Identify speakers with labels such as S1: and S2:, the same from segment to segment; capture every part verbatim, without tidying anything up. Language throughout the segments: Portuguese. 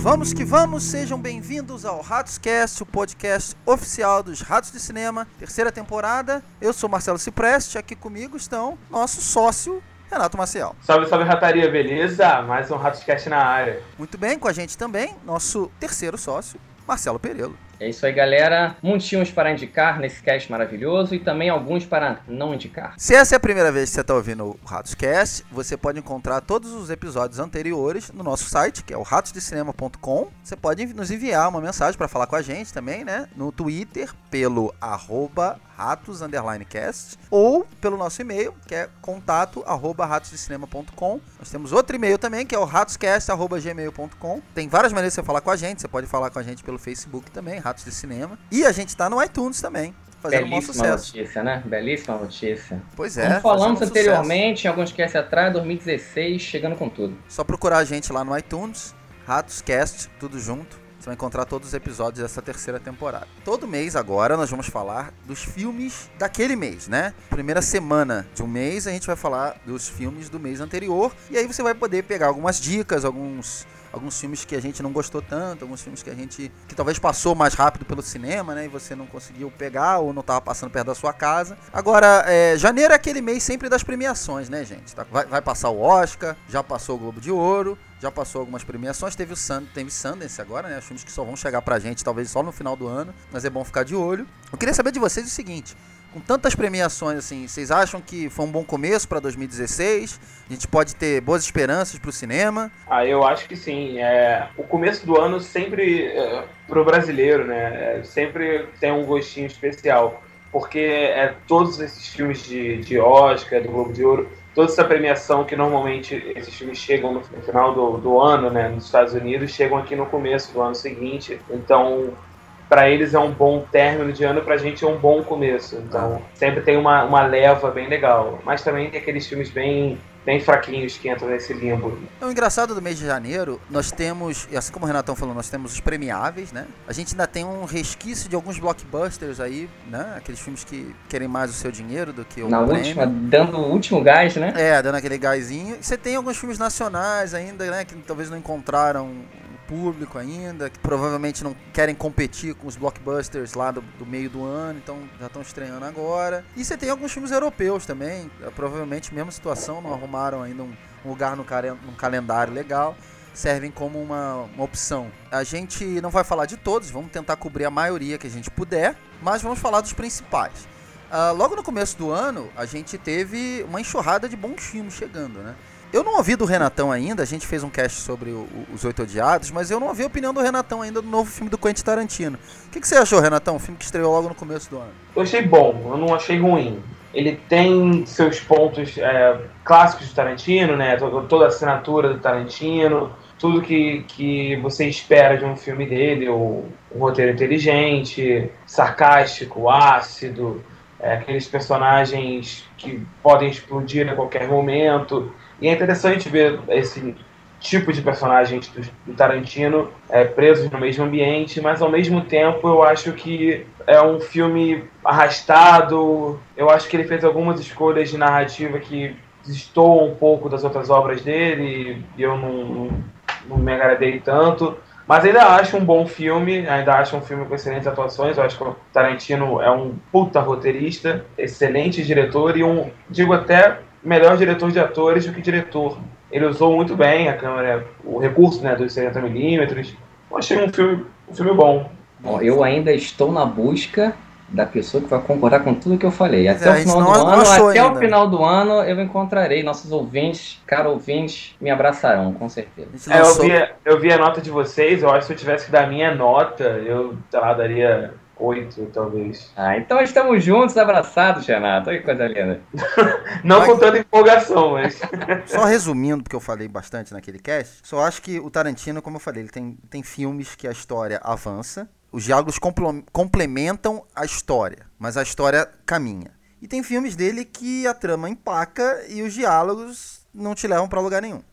S1: Vamos que vamos, sejam bem-vindos ao Ratoscast, o podcast oficial dos Ratos de Cinema, terceira temporada. Eu sou Marcelo Cipreste, aqui comigo estão nosso sócio Renato Maciel.
S2: Salve, salve, rataria, beleza? Mais um Ratoscast na área.
S1: Muito bem, com a gente também, nosso terceiro sócio, Marcelo Perello.
S3: É isso aí, galera. Montinhos para indicar nesse cast maravilhoso e também alguns para não indicar.
S1: Se essa é a primeira vez que você está ouvindo o Ratoscast, você pode encontrar todos os episódios anteriores no nosso site, que é o ratos de cinema ponto com. Você pode nos enviar uma mensagem para falar com a gente também, né? No Twitter, pelo arroba ratos underline cast, ou pelo nosso e-mail, que é contato arroba ratos de cinema ponto com. Nós temos outro e-mail também, que é o ratoscast arroba gmail ponto com. Tem várias maneiras de você falar com a gente. Você pode falar com a gente pelo Facebook também, Ratos de Cinema. E a gente tá no iTunes também, fazendo um bom sucesso.
S3: Belíssima notícia, né? Belíssima notícia.
S1: Pois é.
S3: Como falamos anteriormente, em alguns casts atrás, dois mil e dezesseis, chegando com tudo.
S1: Só procurar a gente lá no iTunes, Ratoscast, tudo junto. Você vai encontrar todos os episódios dessa terceira temporada. Todo mês agora nós vamos falar dos filmes daquele mês, né? Primeira semana de um mês a gente vai falar dos filmes do mês anterior. E aí você vai poder pegar algumas dicas, alguns... Alguns filmes que a gente não gostou tanto, alguns filmes que a gente... que talvez passou mais rápido pelo cinema, né? E você não conseguiu pegar ou não estava passando perto da sua casa. Agora, é, janeiro é aquele mês sempre das premiações, né, gente? Tá? Vai, vai passar o Oscar, já passou o Globo de Ouro, já passou algumas premiações. Teve o Sun, teve Sundance agora, né? Os filmes que só vão chegar pra gente talvez só no final do ano, mas é bom ficar de olho. Eu queria saber de vocês o seguinte... Com tantas premiações, assim, vocês acham que foi um bom começo para dois mil e dezesseis? A gente pode ter boas esperanças para o cinema?
S2: Ah, eu acho que sim. É, o começo do ano sempre, é, pro brasileiro, né, é, sempre tem um gostinho especial. Porque é, todos esses filmes de, de Oscar, do Globo de Ouro, toda essa premiação que normalmente esses filmes chegam no final do, do ano, né, nos Estados Unidos, chegam aqui no começo do ano seguinte. Então... para eles é um bom término de ano, pra gente é um bom começo. Então, sempre tem uma, uma leva bem legal. Mas também tem aqueles filmes bem, bem fraquinhos que entram nesse limbo.
S1: O engraçado do mês de janeiro, nós temos, e assim como o Renatão falou, nós temos os premiáveis, né? A gente ainda tem um resquício de alguns blockbusters aí, né? Aqueles filmes que querem mais o seu dinheiro do que o
S3: Na
S1: prêmio.
S3: última, dando o último gás, né?
S1: É, dando aquele gásinho. E você tem alguns filmes nacionais ainda, né? Que talvez não encontraram público ainda, que provavelmente não querem competir com os blockbusters lá do, do meio do ano, então já estão estreando agora. E você tem alguns filmes europeus também, provavelmente mesma situação, não arrumaram ainda um, um lugar no, care, no calendário legal, servem como uma, uma opção. A gente não vai falar de todos, vamos tentar cobrir a maioria que a gente puder, mas vamos falar dos principais. Uh, logo no começo do ano, a gente teve uma enxurrada de bons filmes chegando, né? Eu não ouvi do Renatão ainda, a gente fez um cast sobre o, o, Os Oito Odiados, mas eu não ouvi a opinião do Renatão ainda do novo filme do Quentin Tarantino. O que, que você achou, Renatão? Um filme que estreou logo no começo do ano.
S2: Eu achei bom, eu não achei ruim. Ele tem seus pontos é, clássicos do Tarantino, né? Toda a assinatura do Tarantino, tudo que, que você espera de um filme dele, o, um roteiro inteligente, sarcástico, ácido, é, aqueles personagens que podem explodir a qualquer momento. E é interessante ver esse tipo de personagens do, do Tarantino é, presos no mesmo ambiente, mas ao mesmo tempo eu acho que é um filme arrastado. Eu acho que ele fez algumas escolhas de narrativa que destoam um pouco das outras obras dele e eu não, não, não me agradei tanto. Mas ainda acho um bom filme, ainda acho um filme com excelentes atuações. Eu acho que o Tarantino é um puta roteirista, excelente diretor e um, digo até, melhor diretor de atores do que diretor. Ele usou muito bem a câmera, o recurso, né, dos setenta milímetros. Eu achei um filme, um filme bom.
S3: Bom, eu ainda estou na busca da pessoa que vai concordar com tudo que eu falei. Até
S1: é,
S3: o final
S1: não,
S3: do ano, até
S1: ainda.
S3: o final do ano eu encontrarei. Nossos ouvintes, caros ouvintes, me abraçarão, com certeza.
S2: É, eu, vi, eu vi a nota de vocês, eu acho que se eu tivesse que dar a minha nota, eu, sei lá, daria oito, talvez.
S3: Ah, então estamos juntos, abraçados, Renato. Olha que coisa linda.
S2: Não
S1: mas...
S2: com tanta empolgação, mas...
S1: Só resumindo, porque eu falei bastante naquele cast, só acho que o Tarantino, como eu falei, ele tem, tem filmes que a história avança, os diálogos compl- complementam a história, mas a história caminha. E tem filmes dele que a trama empaca e os diálogos não te levam pra lugar nenhum.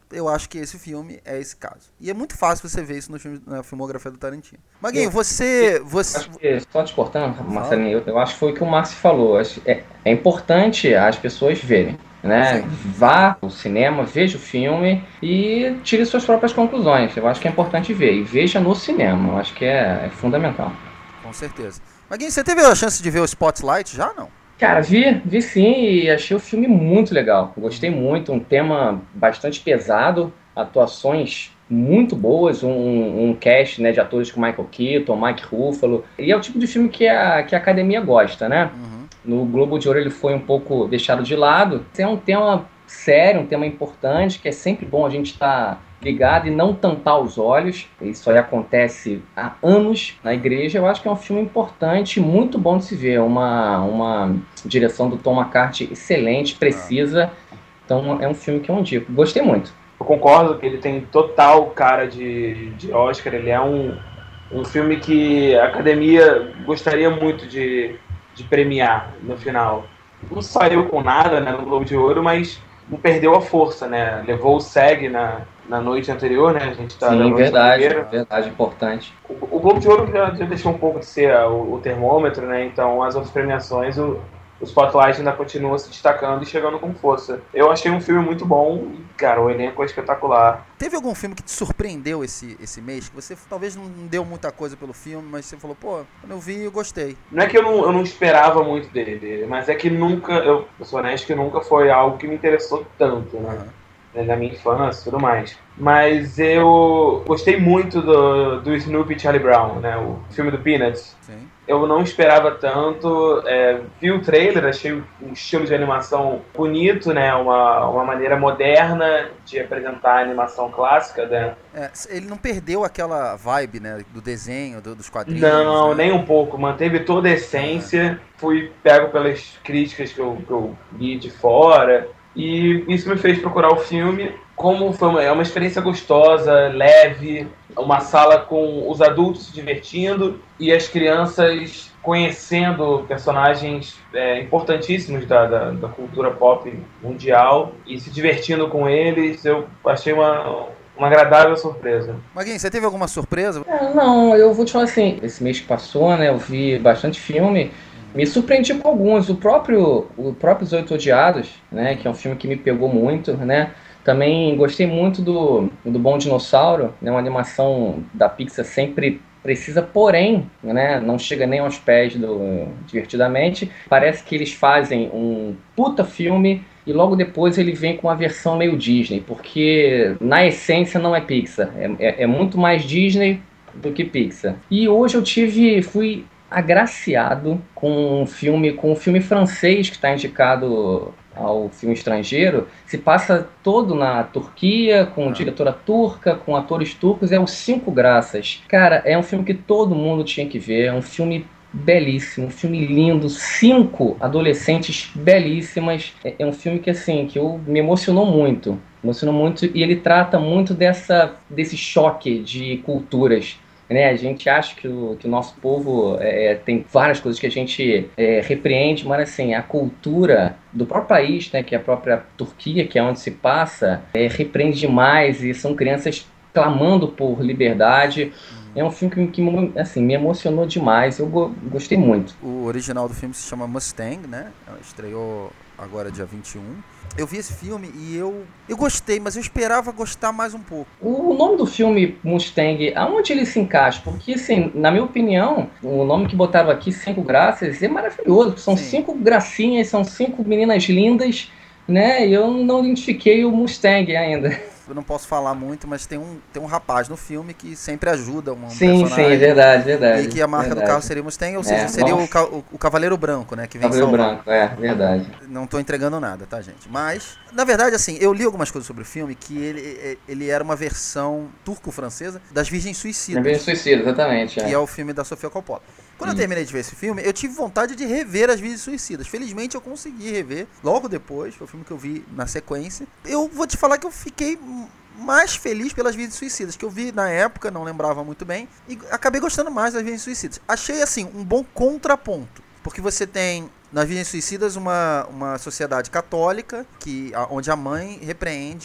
S1: eu acho que esse filme é esse caso. E é muito fácil você ver isso no filme, na filmografia do Tarantino. Maguinho, você... você...
S3: Acho que, só te cortando, Marcelinho, eu, eu acho que foi o que o Márcio falou. É, é importante as pessoas verem, né? Sim. Vá ao cinema, veja o filme e tire suas próprias conclusões. Eu acho que é importante ver. E veja no cinema. Eu acho que é, é fundamental.
S1: Com certeza. Maguinho, você teve a chance de ver o Spotlight já, não?
S3: Cara, vi, vi sim e achei o filme muito legal. Gostei muito, um tema bastante pesado, atuações muito boas, um, um cast, né, de atores com Michael Keaton, Mike Ruffalo. E é o tipo de filme que a, que a academia gosta, né? Uhum. No Globo de Ouro ele foi um pouco deixado de lado. É um tema sério, um tema importante, que é sempre bom a gente estar... Tá ligado e não tampar os olhos. Isso aí acontece há anos na igreja. Eu acho que é um filme importante, muito bom de se ver. Uma, uma direção do Tom McCarthy excelente, precisa. Então é um filme que eu indico. Gostei muito.
S2: Eu concordo que ele tem total cara de, de Oscar. Ele é um, um filme que a academia gostaria muito de, de premiar no final. Não saiu com nada, né, no Globo de Ouro, mas não perdeu a força, né? Levou o SEG na, na noite anterior, né? A gente tá
S3: Sim, verdade, verdade, importante.
S2: O, o Globo de Ouro já, já deixou um pouco de ser a, o, o termômetro, né? Então, as outras premiações, o, o Spotlight ainda continua se destacando e chegando com força. Eu achei um filme muito bom e, cara, o elenco é espetacular.
S1: Teve algum filme que te surpreendeu esse, esse mês? Que você talvez não deu muita coisa pelo filme, mas você falou, pô, quando eu vi, eu gostei.
S2: Não é que eu não, eu não esperava muito dele, mas é que nunca, eu, eu sou honesto, que nunca foi algo que me interessou tanto, né? Uhum. Na minha infância e tudo mais. Mas eu gostei muito do, do Snoopy e Charlie Brown, né? O filme do Peanuts. Sim. Eu não esperava tanto. É, vi o trailer, achei um estilo de animação bonito, né? Uma, uma maneira moderna de apresentar a animação clássica, né?
S1: É, ele não perdeu aquela vibe, né? Do desenho, do, dos quadrinhos.
S2: Não,
S1: né?
S2: nem um pouco. Manteve toda a essência. É. Fui pego pelas críticas que eu, que eu li de fora. E isso me fez procurar o filme. Como foi uma, é uma experiência gostosa, leve, uma sala com os adultos se divertindo e as crianças conhecendo personagens é, importantíssimos da, da, da cultura pop mundial e se divertindo com eles. Eu achei uma, uma agradável surpresa.
S1: Maguinho, você teve alguma surpresa?
S3: É, não, eu vou te falar assim, esse mês que passou, né, eu vi bastante filme. Me surpreendi com alguns. O próprio, o próprio Os Oito Odiados, né, que é um filme que me pegou muito, né. Também gostei muito do, do Bom Dinossauro, né, uma animação da Pixar sempre precisa, porém, né, não chega nem aos pés do Divertidamente. Parece que eles fazem um puta filme e logo depois ele vem com uma versão meio Disney, porque na essência não é Pixar, é, é, é muito mais Disney do que Pixar. E hoje eu tive, fui agraciado com um filme, com um filme francês que está indicado ao filme estrangeiro. Se passa todo na Turquia, com diretora turca, com atores turcos. É o Cinco Graças. Cara, é um filme que todo mundo tinha que ver. É um filme belíssimo, um filme lindo. Cinco adolescentes belíssimas. É, é um filme que, assim, que eu, me emocionou muito. Emocionou muito e ele trata muito dessa, desse choque de culturas. Né, a gente acha que o, que o nosso povo é, tem várias coisas que a gente é, repreende, mas assim, a cultura do próprio país, né, que é a própria Turquia, que é onde se passa, é, repreende demais e são crianças clamando por liberdade. É um filme que, que assim, me emocionou demais, eu go- gostei muito.
S1: O original do filme se chama Mustang, né? Estreou agora dia vinte e um. Eu vi esse filme e eu, eu gostei, mas eu esperava gostar mais um pouco.
S3: O nome do filme Mustang, aonde ele se encaixa? Porque, assim, na minha opinião, o nome que botaram aqui, Cinco Graças, é maravilhoso. São Sim. cinco gracinhas, são cinco meninas lindas, né? E eu não identifiquei o Mustang ainda.
S1: Eu não posso falar muito, mas tem um, tem um rapaz no filme que sempre ajuda um
S3: sim,
S1: personagem.
S3: Sim, sim, verdade, verdade.
S1: E que a marca
S3: verdade.
S1: do carro seria o Mustang, ou seja,
S3: é,
S1: seria o, o, o Cavaleiro Branco, né? Que vem
S3: Cavaleiro Branco, é, verdade.
S1: Não tô entregando nada, tá, gente? Mas, na verdade, assim, eu li algumas coisas sobre o filme que ele, ele era uma versão turco-francesa das Virgens Suicidas.
S3: Virgens Suicidas, exatamente.
S1: Que
S3: é.
S1: é o filme da Sofia Coppola. Quando hum. eu terminei de ver esse filme, eu tive vontade de rever as Virgens Suicidas. Felizmente eu consegui rever logo depois, foi o filme que eu vi na sequência. Eu vou te falar que eu fiquei mais feliz pelas Virgens Suicidas, que eu vi na época, não lembrava muito bem, e acabei gostando mais das Virgens Suicidas. Achei, assim, um bom contraponto, porque você tem nas Virgens Suicidas uma, uma sociedade católica, que, onde a mãe repreende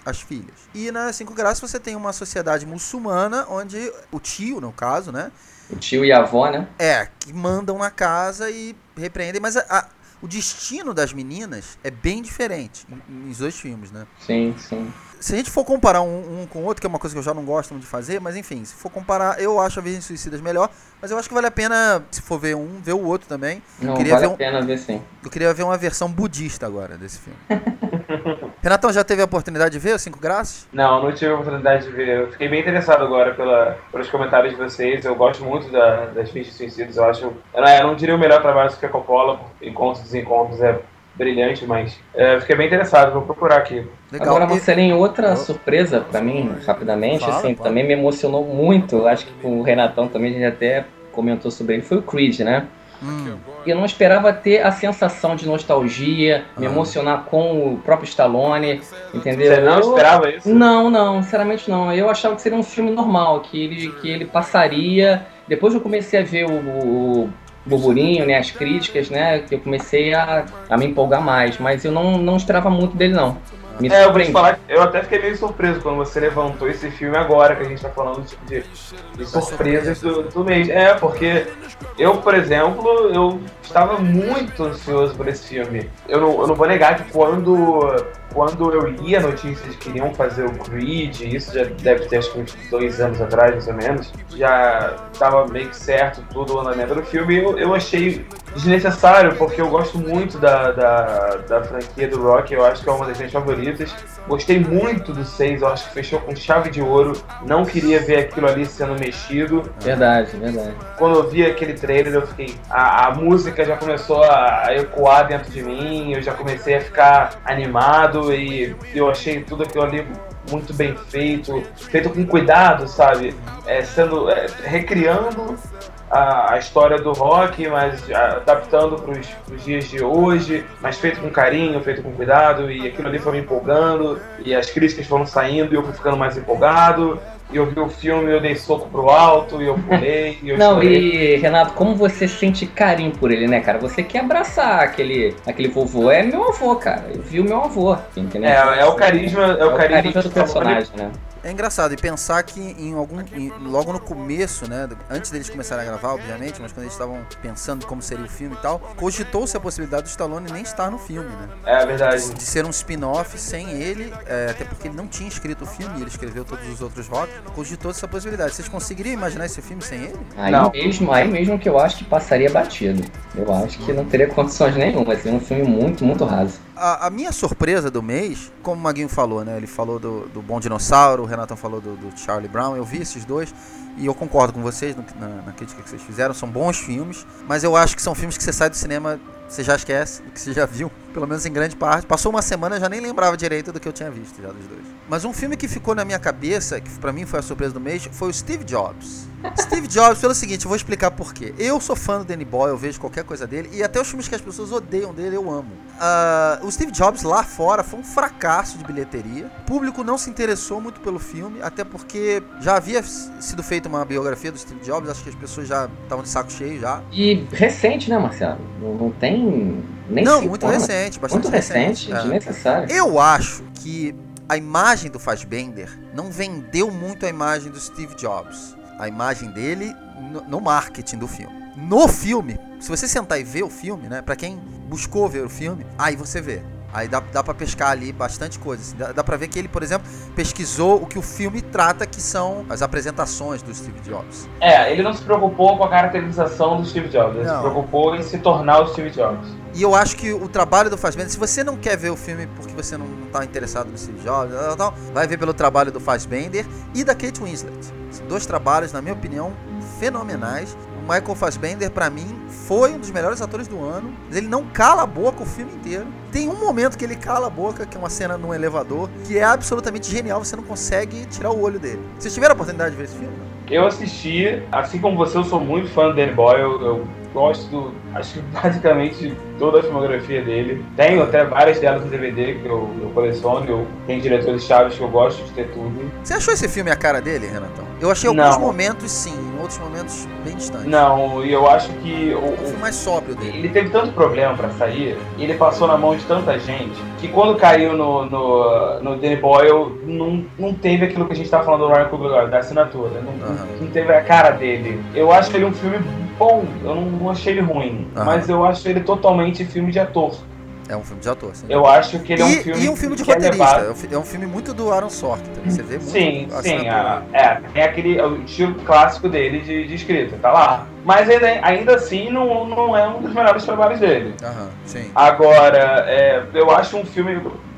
S1: as filhas. E nas Cinco Graças você tem uma sociedade muçulmana onde o tio, no caso, né?
S3: O tio e a avó, né?
S1: É, que mandam na casa e repreendem, mas a, a, o destino das meninas é bem diferente nos dois filmes, né?
S3: Sim, sim.
S1: Se a gente for comparar um, um com o outro, que é uma coisa que eu já não gosto muito de fazer, mas enfim, se for comparar, eu acho a Virgens Suicidas melhor, mas eu acho que vale a pena, se for ver um, ver o outro também.
S3: Não,
S1: queria
S3: vale
S1: ver um,
S3: a pena ver sim.
S1: Eu queria ver uma versão budista agora desse filme. Renatão, já teve a oportunidade de ver os Cinco Graças?
S2: Não, não tive a oportunidade de ver. Eu fiquei bem interessado agora pela, pelos comentários de vocês. Eu gosto muito da, das Virgens Suicidas. Eu acho, eu não, eu não diria o melhor trabalho do Sofia Coppola, Encontros e Desencontros é brilhante, mas é, fiquei bem interessado, vou procurar aqui.
S1: Legal.
S3: Agora, Marcelinho, outra surpresa pra mim, rapidamente,
S1: Fala,
S3: assim,
S1: fala.
S3: também me emocionou muito, acho que com o Renatão também, a gente até comentou sobre ele, foi o Creed, né?
S1: Hum.
S3: Eu não esperava ter a sensação de nostalgia, me
S1: Ah.
S3: emocionar com o próprio Stallone, entendeu?
S2: Você não
S3: Eu-
S2: esperava isso?
S3: Não, não, sinceramente não. Eu achava que seria um filme normal, que ele, que ele passaria. Depois eu comecei a ver o, o burburinho, né, as críticas, né, que eu comecei a, a me empolgar mais, mas eu não, não esperava muito dele, não. Me
S2: É, eu vou te
S3: surpreendi.
S2: falar, que eu até fiquei meio surpreso quando você levantou esse filme agora, que a gente tá falando tipo, de, de surpresas do, do mês. É, porque eu, por exemplo, eu estava muito ansioso por esse filme. Eu não, eu não vou negar que quando, quando eu li a notícia de que iriam fazer o Creed, isso já deve ter acho que uns dois anos atrás, mais ou menos, já estava meio que certo tudo o andamento do filme, eu, eu achei desnecessário, porque eu gosto muito da, da, da franquia do Rock, eu acho que é uma das minhas favoritas. Gostei muito do seis, eu acho que fechou com chave de ouro, não queria ver aquilo ali sendo mexido.
S3: Verdade, verdade.
S2: Quando eu vi aquele trailer, eu fiquei. A, a música já começou a, a ecoar dentro de mim, eu já comecei a ficar animado e eu achei tudo aquilo ali muito bem feito, feito com cuidado, sabe? É, sendo, é, recriando a, a história do rock, mas adaptando para os dias de hoje, mas feito com carinho, feito com cuidado, e aquilo ali foi me empolgando, e as críticas foram saindo e eu fui ficando mais empolgado. E eu vi o filme, eu dei soco pro alto, e eu pulei, e eu
S3: Não,
S2: chorei.
S3: e Renato, como você sente carinho por ele, né, cara? Você quer abraçar aquele, aquele vovô. É meu avô, cara. Eu vi o meu avô, entendeu?
S2: É, é o carisma, é o carisma
S3: do personagem, né?
S1: É engraçado, e pensar que em algum, em- logo no começo, né, do- antes deles começarem a gravar, obviamente, mas quando eles estavam pensando como seria o filme e tal, cogitou-se a possibilidade do Stallone nem estar no filme, né?
S2: É verdade.
S1: De ser um spin-off sem ele, é, até porque ele não tinha escrito o filme, ele escreveu todos os outros rock, cogitou-se essa possibilidade. Vocês conseguiriam imaginar esse filme sem ele?
S3: Aí
S2: Não.
S3: mesmo, aí mesmo que eu acho que passaria batido. Eu acho que não teria condições nenhuma. Seria um filme muito, muito raso.
S1: A, a minha surpresa do mês, como o Maguinho falou, né? Ele falou do, do Bom Dinossauro, o Renatão falou do, do Charlie Brown, eu vi esses dois e eu concordo com vocês no- na, na crítica que vocês fizeram, são bons filmes, mas eu acho que são filmes que você sai do cinema, você já esquece do que você já viu, pelo menos em grande parte. Passou uma semana, eu já nem lembrava direito do que eu tinha visto já dos dois. Mas um filme que ficou na minha cabeça, que pra mim foi a surpresa do mês, foi o Steve Jobs. Steve Jobs, pelo seguinte, eu vou explicar por quê. Eu sou fã do Danny Boyle, eu vejo qualquer coisa dele, e até os filmes que as pessoas odeiam dele, eu amo. Ah, o Steve Jobs lá fora foi um fracasso de bilheteria. O público não se interessou muito pelo filme, até porque já havia s- sido feita uma biografia do Steve Jobs, acho que as pessoas já estavam de saco cheio já.
S3: E recente, né, Marcelo? Não, não tem nem
S1: não,
S3: cinco
S1: muito
S3: anos.
S1: recente, bastante
S3: Muito recente,
S1: É.
S3: desnecessário.
S1: Eu acho que a imagem do Fassbender não vendeu muito a imagem do Steve Jobs. A imagem dele no, no marketing do filme. No filme, se você sentar e ver o filme, né? Pra quem buscou ver o filme, aí você vê. Aí dá, dá pra pescar ali bastante coisa. Assim. Dá, dá pra ver que ele, por exemplo, pesquisou o que o filme trata, que são as apresentações do Steve Jobs.
S2: É, ele não se preocupou com a caracterização do Steve Jobs, ele
S1: Não.
S2: se preocupou em se tornar o Steve Jobs.
S1: E eu acho que o trabalho do Fassbender, se você não quer ver o filme porque você não tá interessado no Steve Jobs, tal, tal, vai ver pelo trabalho do Fassbender e da Kate Winslet. São dois trabalhos, na minha opinião, fenomenais. O Michael Fassbender, pra mim, foi um dos melhores atores do ano. Mas ele não cala a boca o filme inteiro. Tem um momento que ele cala a boca, que é uma cena num elevador, que é absolutamente genial, você não consegue tirar o olho dele. Vocês tiveram a oportunidade de ver esse filme?
S2: Eu assisti, assim como você, eu sou muito fã do Danny Boyle, eu, eu gosto, do, acho que basicamente de toda a filmografia dele. Tenho até várias delas no D V D que eu, eu coleciono, eu tenho diretores chaves que eu gosto de ter tudo.
S1: Você achou esse filme a cara dele, Renatão? Eu achei
S2: Não.
S1: alguns momentos sim, em outros outros momentos bem distantes.
S2: Não, e eu acho que... O,
S1: é um filme mais sóbrio dele.
S2: Ele teve tanto problema pra sair, ele passou na mão de tanta gente, que quando caiu no, no, no Danny Boyle, não, não teve aquilo que a gente tava falando do Ryan Coogler, da assinatura. Não,
S1: Uhum.
S2: não teve a cara dele. Eu acho ele um filme bom, eu não, não achei ele ruim,
S1: Uhum.
S2: mas eu acho ele totalmente filme de ator.
S1: É um filme de ator, sim.
S2: Eu acho que ele é um
S1: e,
S2: filme
S1: e um filme de
S2: que é
S1: roteirista.
S2: levado...
S1: É um filme muito do Aaron Sorkin. Você vê muito
S2: Sim,
S1: a
S2: sim.
S1: assinatura.
S2: A, é, é aquele o estilo clássico dele de, de escrita, tá lá. Mas ainda, ainda assim não, não é um dos melhores trabalhos dele.
S1: Aham, sim.
S2: Agora, é, eu acho um filme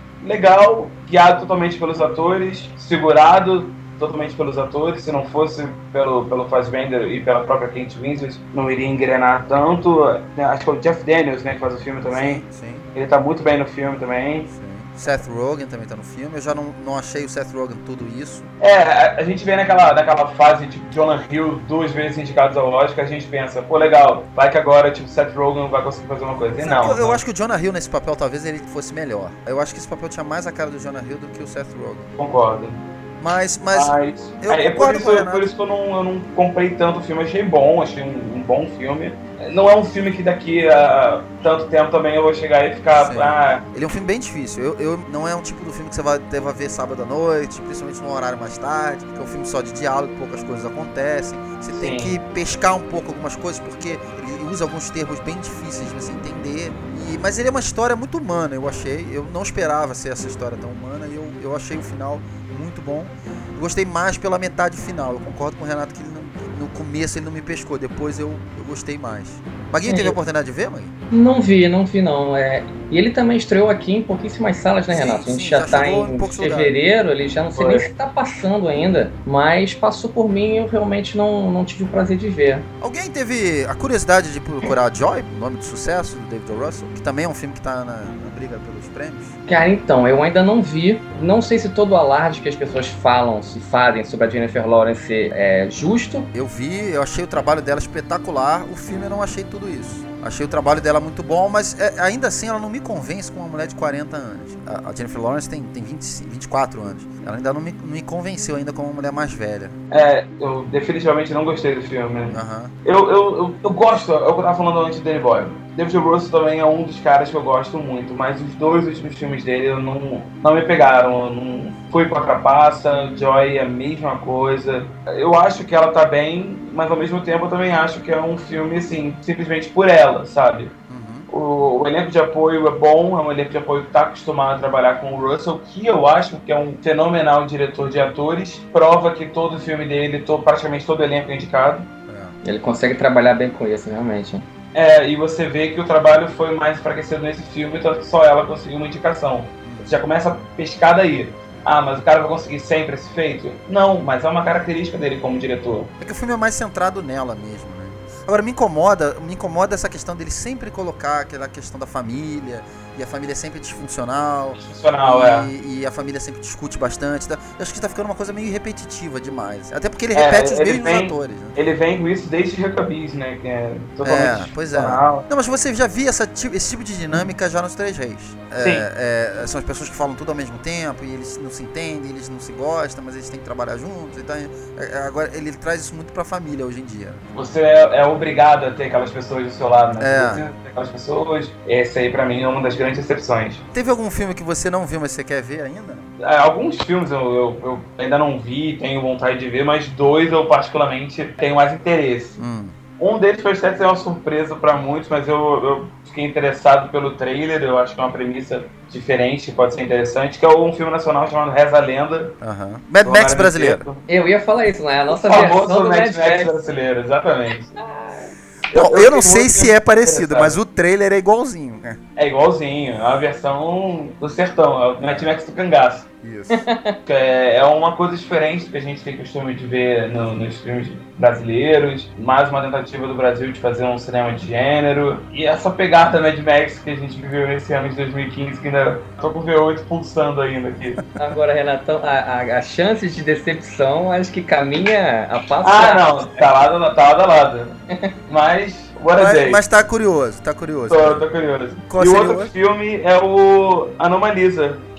S2: legal, guiado totalmente pelos atores, segurado totalmente pelos atores. Se não fosse pelo, pelo Fassbender e pela própria Kate Winslet, não iria engrenar tanto. Acho que é o Jeff Daniels, né, que faz o filme também.
S1: Sim, sim.
S2: Ele tá muito bem no filme também.
S1: Sim. Seth Rogen também tá no filme. Eu já não, não achei o Seth Rogen tudo isso.
S2: É, a, a gente vê naquela, naquela fase de Jonah Hill duas vezes indicados ao Oscar, a gente pensa, pô, legal, vai que agora tipo, Seth Rogen vai conseguir fazer uma coisa. E não.
S1: Eu, eu
S2: não.
S1: acho que o Jonah Hill nesse papel talvez ele fosse melhor. Eu acho que esse papel tinha mais a cara do Jonah Hill do que o Seth Rogen.
S2: Concordo.
S1: Mas, mas,
S2: Mas
S1: eu
S2: é, é por
S1: concordo
S2: isso,
S1: com o
S2: é
S1: Renato.
S2: por isso que eu não, eu não comprei tanto o filme. Achei bom, achei um, um bom filme. Não é um filme que daqui a tanto tempo também eu vou chegar e ficar...
S1: Sim.
S2: Ah,
S1: Ele é um filme bem difícil. Eu, eu, não é um tipo do filme que você vai, deva ver sábado à noite, principalmente num horário mais tarde, que é um filme só de diálogo, poucas coisas acontecem. Você tem
S2: Sim.
S1: que pescar um pouco algumas coisas, porque ele usa alguns termos bem difíceis de você entender. E, mas ele é uma história muito humana, eu achei. Eu não esperava ser essa história tão humana e eu, eu achei o final muito bom. Eu gostei mais pela metade final. Eu concordo com o Renato que ele não, no começo ele não me pescou, depois eu, eu gostei mais. Maguinho,
S3: É,
S1: teve a
S3: eu-
S1: oportunidade de ver, Maguinho?
S3: Não vi, não vi não. É... E ele também estreou aqui em pouquíssimas salas, né,
S1: Sim,
S3: Renato? A gente
S1: sim,
S3: já,
S1: já
S3: tá
S1: chegou em
S3: em
S1: poucos
S3: fevereiro, ele já não sei
S2: Foi.
S3: nem se tá passando ainda, mas passou por mim e eu realmente não, não tive o prazer de ver.
S1: Alguém teve a curiosidade de procurar Joy, o nome de sucesso do David O. Russell, que também é um filme que tá na, na briga pelos prêmios?
S3: Cara, então, eu ainda não vi. Não sei se todo o alarde que as pessoas falam, se fazem sobre a Jennifer Lawrence é justo.
S1: Eu vi, eu achei o trabalho dela espetacular, o filme eu não achei tudo isso. Achei o trabalho dela muito bom, mas é, ainda assim ela não me convence com uma mulher de quarenta anos. A, a Jennifer Lawrence tem, tem vinte, vinte e quatro anos. Ela ainda não me, não me convenceu ainda como uma mulher mais velha.
S2: é, eu definitivamente não gostei do filme.
S1: Aham.
S2: Eu, eu, eu, eu gosto, é o que eu tava falando antes do Danny Boyle. David O. Russell também é um dos caras que eu gosto muito, mas os dois últimos filmes dele eu não, não me pegaram. Eu não fui com a trapaça, Joy é a mesma coisa. Eu acho que ela tá bem, mas ao mesmo tempo eu também acho que é um filme, assim, simplesmente por ela, sabe?
S1: Uhum.
S2: O, o elenco de apoio é bom, é um elenco de apoio que está acostumado a trabalhar com o Russell, que eu acho que é um fenomenal diretor de atores. Prova que todo filme dele, todo, praticamente todo elenco é indicado.
S1: É.
S3: Ele consegue trabalhar bem com isso, realmente.
S2: É, e você vê que o trabalho foi mais enfraquecido nesse filme, tanto que só ela conseguiu uma indicação. Você já começa a pescar daí. Ah, mas o cara vai conseguir sempre esse feito? Não, mas é uma característica dele como diretor.
S1: É que o filme é mais centrado nela mesmo, né? Agora, me incomoda, me incomoda essa questão dele sempre colocar aquela questão da família, e a família é sempre disfuncional,
S2: Funcional,
S1: e,
S2: é.
S1: e a família sempre discute bastante. Tá? Eu acho que tá ficando uma coisa meio repetitiva demais. Até porque ele
S2: É,
S1: repete os
S2: ele
S1: mesmos
S2: vem-
S1: atores, né?
S2: Ele vem com isso desde Huckabee, né? Que é totalmente
S1: É, pois é.
S2: disfuncional.
S1: Não, mas você já via essa, ti- esse tipo de dinâmica já nos Três Reis. É,
S2: Sim.
S1: é, são as pessoas que falam tudo ao mesmo tempo, e eles não se entendem, eles não se gostam, mas eles têm que trabalhar juntos. Então, é, é, agora ele traz isso muito pra família hoje em dia.
S2: Você é, é obrigado a ter aquelas pessoas do seu lado, né?
S1: É.
S2: Você precisa ter aquelas pessoas. Esse aí, pra mim, é uma das grandes exceções.
S1: Teve algum filme que você não viu, mas você quer ver ainda?
S2: É, alguns filmes eu, eu- eu ainda não vi, tenho vontade de ver, mas dois eu particularmente tenho mais interesse.
S1: Hum.
S2: Um deles pode até ser uma surpresa pra muitos, mas eu, eu fiquei interessado pelo trailer, eu acho que é uma premissa diferente, que pode ser interessante, que é um filme nacional chamado Reza a Lenda.
S1: Aham. Mad
S2: do
S1: Max
S2: Mário
S1: brasileiro.
S2: Victor.
S3: Eu ia falar isso, né? A
S2: O
S3: nossa versão
S2: famoso
S3: do
S2: Mad
S3: Mad
S2: Max
S3: Max.
S2: brasileiro, exatamente.
S1: Não, eu, não
S2: fiquei
S1: sei
S2: muito
S1: se é parecido,
S2: interessado.
S1: mas o trailer é igualzinho. Né?
S2: É igualzinho, é uma versão do sertão, é o Mad Max do cangaço.
S1: Isso.
S2: É, é uma coisa diferente do que a gente tem costume de ver no- nos filmes brasileiros. Mais uma tentativa do Brasil de fazer um cinema de gênero. E essa pegada Mad Max que a gente viveu nesse ano de dois mil e quinze, que ainda tô com o V oito pulsando ainda aqui.
S3: Agora, Renatão, a, a, a chances de decepção acho que caminha a passo.
S2: Ah, não, tá lado, tá lado a lado. Mas, what a
S1: Mas,
S2: day.
S1: mas tá curioso, tá curioso.
S2: Tô, tô curioso.
S1: Qual
S2: e o
S1: seria
S2: outro
S1: o outro?
S2: filme é o Anomalisa, que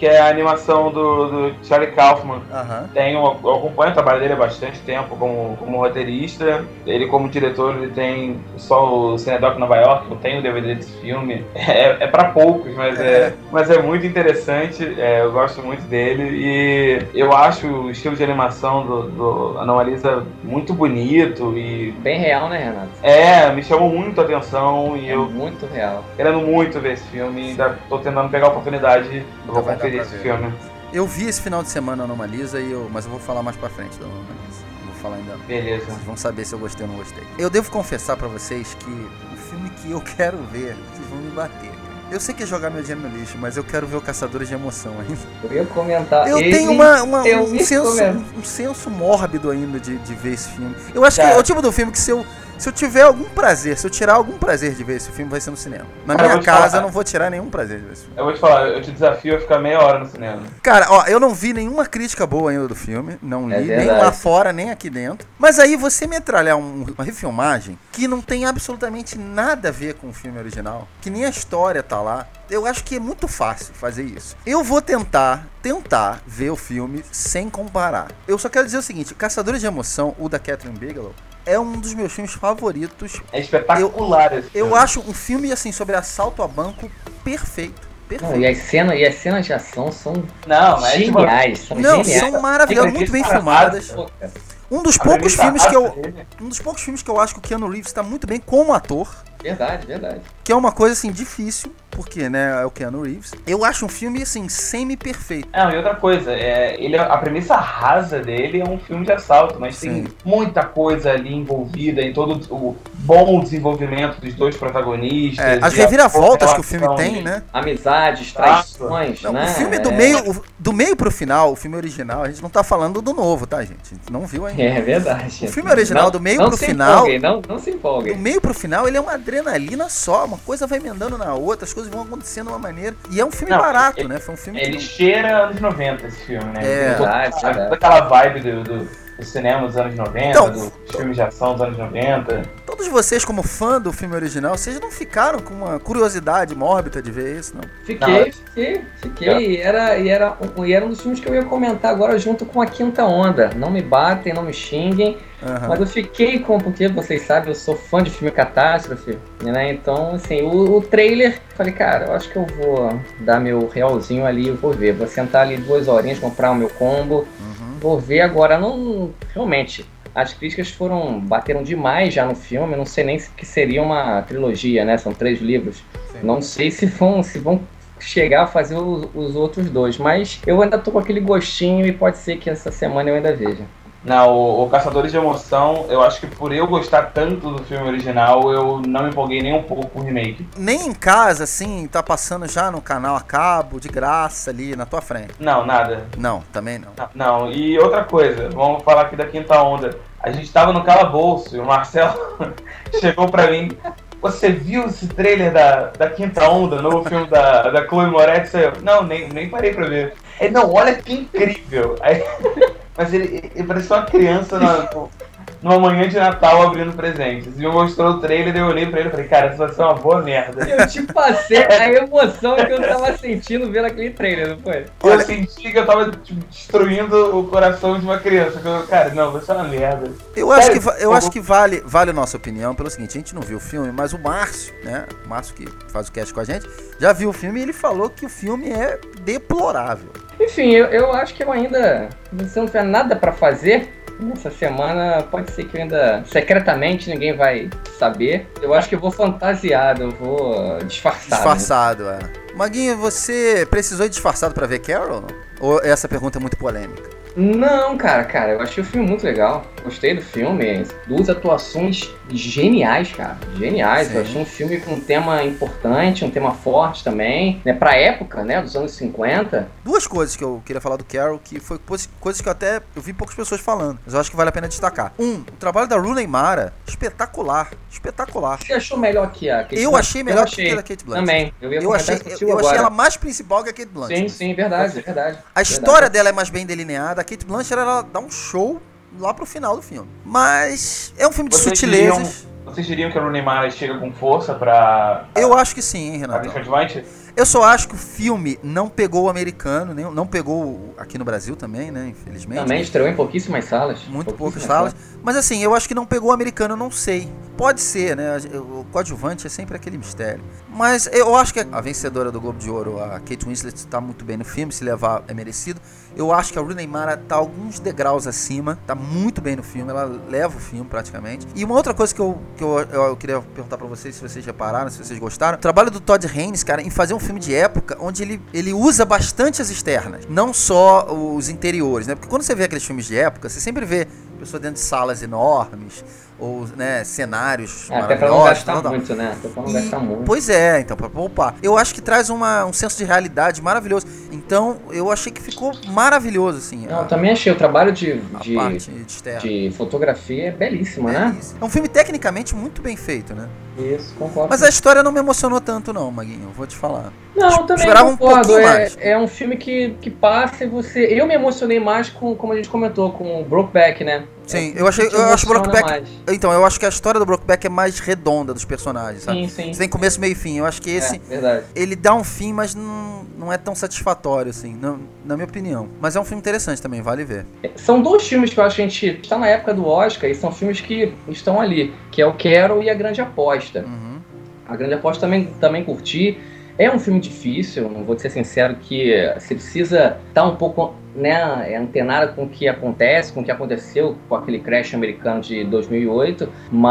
S2: que é a animação do, do Charlie Kaufman.
S1: Aham.
S2: Tem, eu acompanho o trabalho dele há bastante tempo como, como roteirista. Ele, como diretor, ele tem só o Cinedoc Nova York, eu tenho o D V D desse filme. É, é pra poucos, mas é,
S1: É.
S2: mas é muito interessante. É, eu gosto muito dele. E eu acho o estilo de animação do, do Anomalisa muito bonito. E
S3: Bem real, né, Renato?
S2: é, me chamou muito a atenção. E
S3: É
S2: eu
S3: muito real.
S2: querendo muito ver esse filme. Ainda tô tentando pegar a oportunidade. Eu vou
S1: vai dar
S2: conferir
S1: pra
S2: esse
S1: ver.
S2: filme.
S1: Eu vi esse final de semana a Anomalisa, e eu, mas eu vou falar mais pra frente da Anomalisa. Não vou falar ainda não.
S2: Beleza.
S1: Vocês vão saber se eu gostei ou não gostei. Eu devo confessar pra vocês que o filme que eu quero ver, vocês vão me bater. Eu sei que é jogar meu dinheiro no lixo, mas eu quero ver o Caçadores de Emoção ainda.
S3: Eu ia comentar.
S1: Eu
S3: ele-
S1: tenho uma, uma-
S3: eu
S1: um,
S3: ia
S1: senso,
S3: comentar.
S1: um, um senso mórbido ainda de, de ver esse filme. Eu acho que
S2: Tá.
S1: é o tipo do filme que se eu, se eu tiver algum prazer, se eu tirar algum prazer de ver esse filme, vai ser no cinema. Na
S2: Cara, eu
S1: minha
S2: vou te
S1: casa
S2: falar.
S1: eu não vou tirar nenhum prazer de ver esse filme.
S2: Eu vou te falar, eu te desafio a ficar meia hora no cinema.
S1: Cara, ó, eu não vi nenhuma crítica boa ainda do filme, não li,
S3: É
S1: nem
S3: verdade.
S1: lá fora, nem aqui dentro. Mas aí você metralhar um- uma refilmagem que não tem absolutamente nada a ver com o filme original, que nem a história tá lá, eu acho que é muito fácil fazer isso. Eu vou tentar, tentar ver o filme sem comparar. Eu só quero dizer o seguinte, Caçadores de Emoção, o da Catherine Bigelow, é um dos meus filmes favoritos.
S2: É espetacular esse
S1: Eu
S2: filme.
S1: acho um filme, assim, sobre assalto a banco perfeito. Perfeito.
S3: Não, e, as cenas, e as cenas de ação são
S2: Não, mas tipo,
S3: geniais. São
S1: Não,
S3: geniais.
S1: são maravilhosas, muito bem filmadas.
S3: Pô, cara.
S1: Um dos
S2: a
S1: poucos
S2: premissa
S1: filmes que eu,
S2: rápida dele.
S1: um dos poucos filmes que eu acho que o Keanu Reeves está muito bem como ator,
S3: Verdade, verdade.
S1: que é uma coisa assim difícil, porque né, é o Keanu Reeves. Eu acho um filme assim semi-perfeito.
S2: Não, e outra coisa, é, ele, a premissa rasa dele é um filme de assalto, mas
S1: Sim.
S2: tem muita coisa ali envolvida em todo o bom desenvolvimento dos dois protagonistas.
S1: É, as
S2: e a
S1: reviravoltas que o filme
S2: relação
S1: tem,
S2: de-
S1: né?
S3: Amizades,
S2: Exato.
S3: traições,
S1: Não,
S3: né?
S1: o filme do
S3: É-
S1: meio, o- do meio pro final, o filme original, a gente não tá falando do novo, tá, gente? A gente não viu ainda.
S3: É verdade.
S1: O filme original,
S3: Não-
S1: do meio
S3: não
S1: pro
S3: se
S1: final-
S3: empolguem, não, não se
S1: Do
S3: empolguem.
S1: meio pro final, ele é uma adrenalina só, uma coisa vai emendando na outra, as coisas vão acontecendo de uma maneira. E é um filme
S2: Não,
S1: barato,
S2: ele-
S1: né? Foi um filme
S2: Ele
S1: que...
S2: cheira anos noventa, esse filme, né?
S1: É.
S2: Tem toda,
S3: Verdade, verdade.
S2: toda aquela vibe do, do, do cinema dos anos noventa,
S1: Então,
S2: dos filmes de ação dos anos noventa.
S1: Todos vocês, como fã do filme original, vocês não ficaram com uma curiosidade mórbida de ver isso, não?
S3: Fiquei, fiquei, fiquei. E era, e, era, um- e era um dos filmes que eu ia comentar agora junto com A Quinta Onda. Não me batem, não me xinguem.
S1: Aham.
S3: Mas eu fiquei com, porque vocês sabem, eu sou fã de filme catástrofe, né? Então, assim, o, o trailer, falei, cara, eu acho que eu vou dar meu realzinho ali, eu vou ver. Vou sentar ali duas horinhas, comprar o meu combo,
S1: Uhum.
S3: vou ver agora. Não, realmente, as críticas foram, bateram demais já no filme, não sei nem se que seria uma trilogia, né? São três livros.
S1: Sim.
S3: Não sei se vão, se vão chegar a fazer os, os outros dois, mas eu ainda tô com aquele gostinho e pode ser que essa semana eu ainda veja.
S2: Não, o, o Caçadores de Emoção, eu acho que por eu gostar tanto do filme original, eu não me empolguei nem um pouco com o remake.
S1: Nem em casa, assim, tá passando já no canal a cabo, de graça ali, na tua frente.
S2: Não, nada.
S1: Não, também não.
S2: Não, não. E outra coisa, vamos falar aqui da Quinta Onda. A gente tava no calabouço e o Marcelo chegou pra mim. Você viu esse trailer da, da Quinta Onda, novo filme da, da Chloe Moretz? Eu, não, nem, nem parei pra ver. Ele, não, olha que incrível. Aí, mas ele, ele parecia uma criança na, numa manhã de Natal abrindo presentes. E me mostrou o trailer e eu olhei pra ele e falei, cara, isso vai ser uma boa merda.
S3: Eu te passei a emoção que eu tava sentindo vendo aquele trailer, não foi?
S2: Eu senti que eu tava tipo, destruindo o coração de uma criança. Que eu, cara, não, vai ser uma merda.
S1: Eu acho
S2: Sério?
S1: que, va- eu acho que vale, vale a nossa opinião pelo seguinte, a gente não viu o filme, mas o Márcio, né, o Márcio que faz o cast com a gente, já viu o filme e ele falou que o filme é deplorável.
S3: Enfim, eu, eu acho que eu ainda, se não tiver nada pra fazer nessa semana, pode ser que eu ainda, secretamente, ninguém vai saber. Eu acho que eu vou fantasiado, eu vou disfarçado.
S1: Disfarçado, é. Maguinho, você precisou ir disfarçado pra ver Carol? Não? Ou essa pergunta é muito polêmica?
S3: Não, cara, cara, eu achei o filme muito legal. Gostei do filme. Duas atuações geniais, cara. Geniais.
S1: Sim.
S3: Eu achei um filme com um tema importante, um tema forte também. Né? Pra época, né? Dos anos cinquenta.
S1: Duas coisas que eu queria falar do Carol, que foi coisas coisas que eu até eu vi poucas pessoas falando, mas eu acho que vale a pena destacar. Um, o trabalho da Rooney Mara, espetacular, espetacular.
S3: Você achou melhor que a Kate
S1: Eu
S3: Blanchett?
S1: achei melhor
S3: Eu
S1: do que a da Kate Blanchett.
S3: Também. Eu ia
S1: Eu achei,
S3: comentar
S1: eu,
S3: contigo
S1: eu achei
S3: agora.
S1: ela mais principal que a Kate Blanchett.
S3: Sim, sim, verdade, verdade.
S1: A história dela é mais bem delineada, a Kate Blanchett ela dá um show lá pro final do filme. Mas é um filme de
S2: Vocês
S1: sutilezas.
S2: Vocês diriam que a Rooney Mara chega com força pra...
S1: Eu acho que sim, hein,
S2: pra
S1: Renato.
S2: Richard White?
S1: Eu só acho que o filme não pegou o americano, nem, não pegou aqui no Brasil também, né? Infelizmente.
S3: Também estreou em pouquíssimas salas.
S1: Muito poucas salas. Mas assim, eu acho que não pegou o americano, eu não sei. Pode ser, né? O coadjuvante é sempre aquele mistério. Mas eu acho que a vencedora do Globo de Ouro, a Kate Winslet, está muito bem no filme, se levar é merecido. Eu acho que a Rooney Mara tá alguns degraus acima, tá muito bem no filme, ela leva o filme praticamente. E uma outra coisa que eu, que eu, eu, eu queria perguntar pra vocês, se vocês repararam, se vocês gostaram, o trabalho do Todd Haynes, cara, em fazer um filme de época onde ele, ele usa bastante as externas, não só os interiores, né? Porque quando você vê aqueles filmes de época, você sempre vê pessoas dentro de salas enormes, ou, né, cenários
S3: é, até pra não gastar tal, muito, né? Até pra não
S1: e,
S3: gastar muito.
S1: Pois é, então, pra poupar. Eu acho que traz uma, um senso de realidade maravilhoso. Então, eu achei que ficou maravilhoso, assim.
S3: Não, a, eu também achei. O trabalho de, de,
S1: de,
S3: de fotografia é belíssimo, é né?
S1: Isso. É um filme tecnicamente muito bem feito, né?
S3: Isso, concordo.
S1: Mas a história não me emocionou tanto, não, Maguinho. Vou te falar.
S3: Não, eu também
S1: Esperava
S3: concordo.
S1: Um
S3: é,
S1: mais.
S3: é um filme que, que passa e você... Eu me emocionei mais com, como a gente comentou, com o Brokeback, né?
S1: Sim, é, eu achei, eu acho o Brokeback... Mais. Então, eu acho que a história do Brokeback é mais redonda dos personagens, sabe?
S3: Sim, sim.
S1: Você tem começo, meio e fim. Eu acho que esse...
S3: É, verdade.
S1: Ele dá um fim, mas não, não é tão satisfatório, assim, não, na minha opinião. Mas é um filme interessante também, vale ver.
S3: São dois filmes que eu acho que a gente está na época do Oscar e são filmes que estão ali, que é o Carol e A Grande Aposta.
S1: Uhum.
S3: A Grande Aposta também, também curti. É um filme difícil, não vou ser sincero que você precisa estar um pouco, né, antenado com o que acontece, com o que aconteceu com aquele crash americano de dois mil e oito,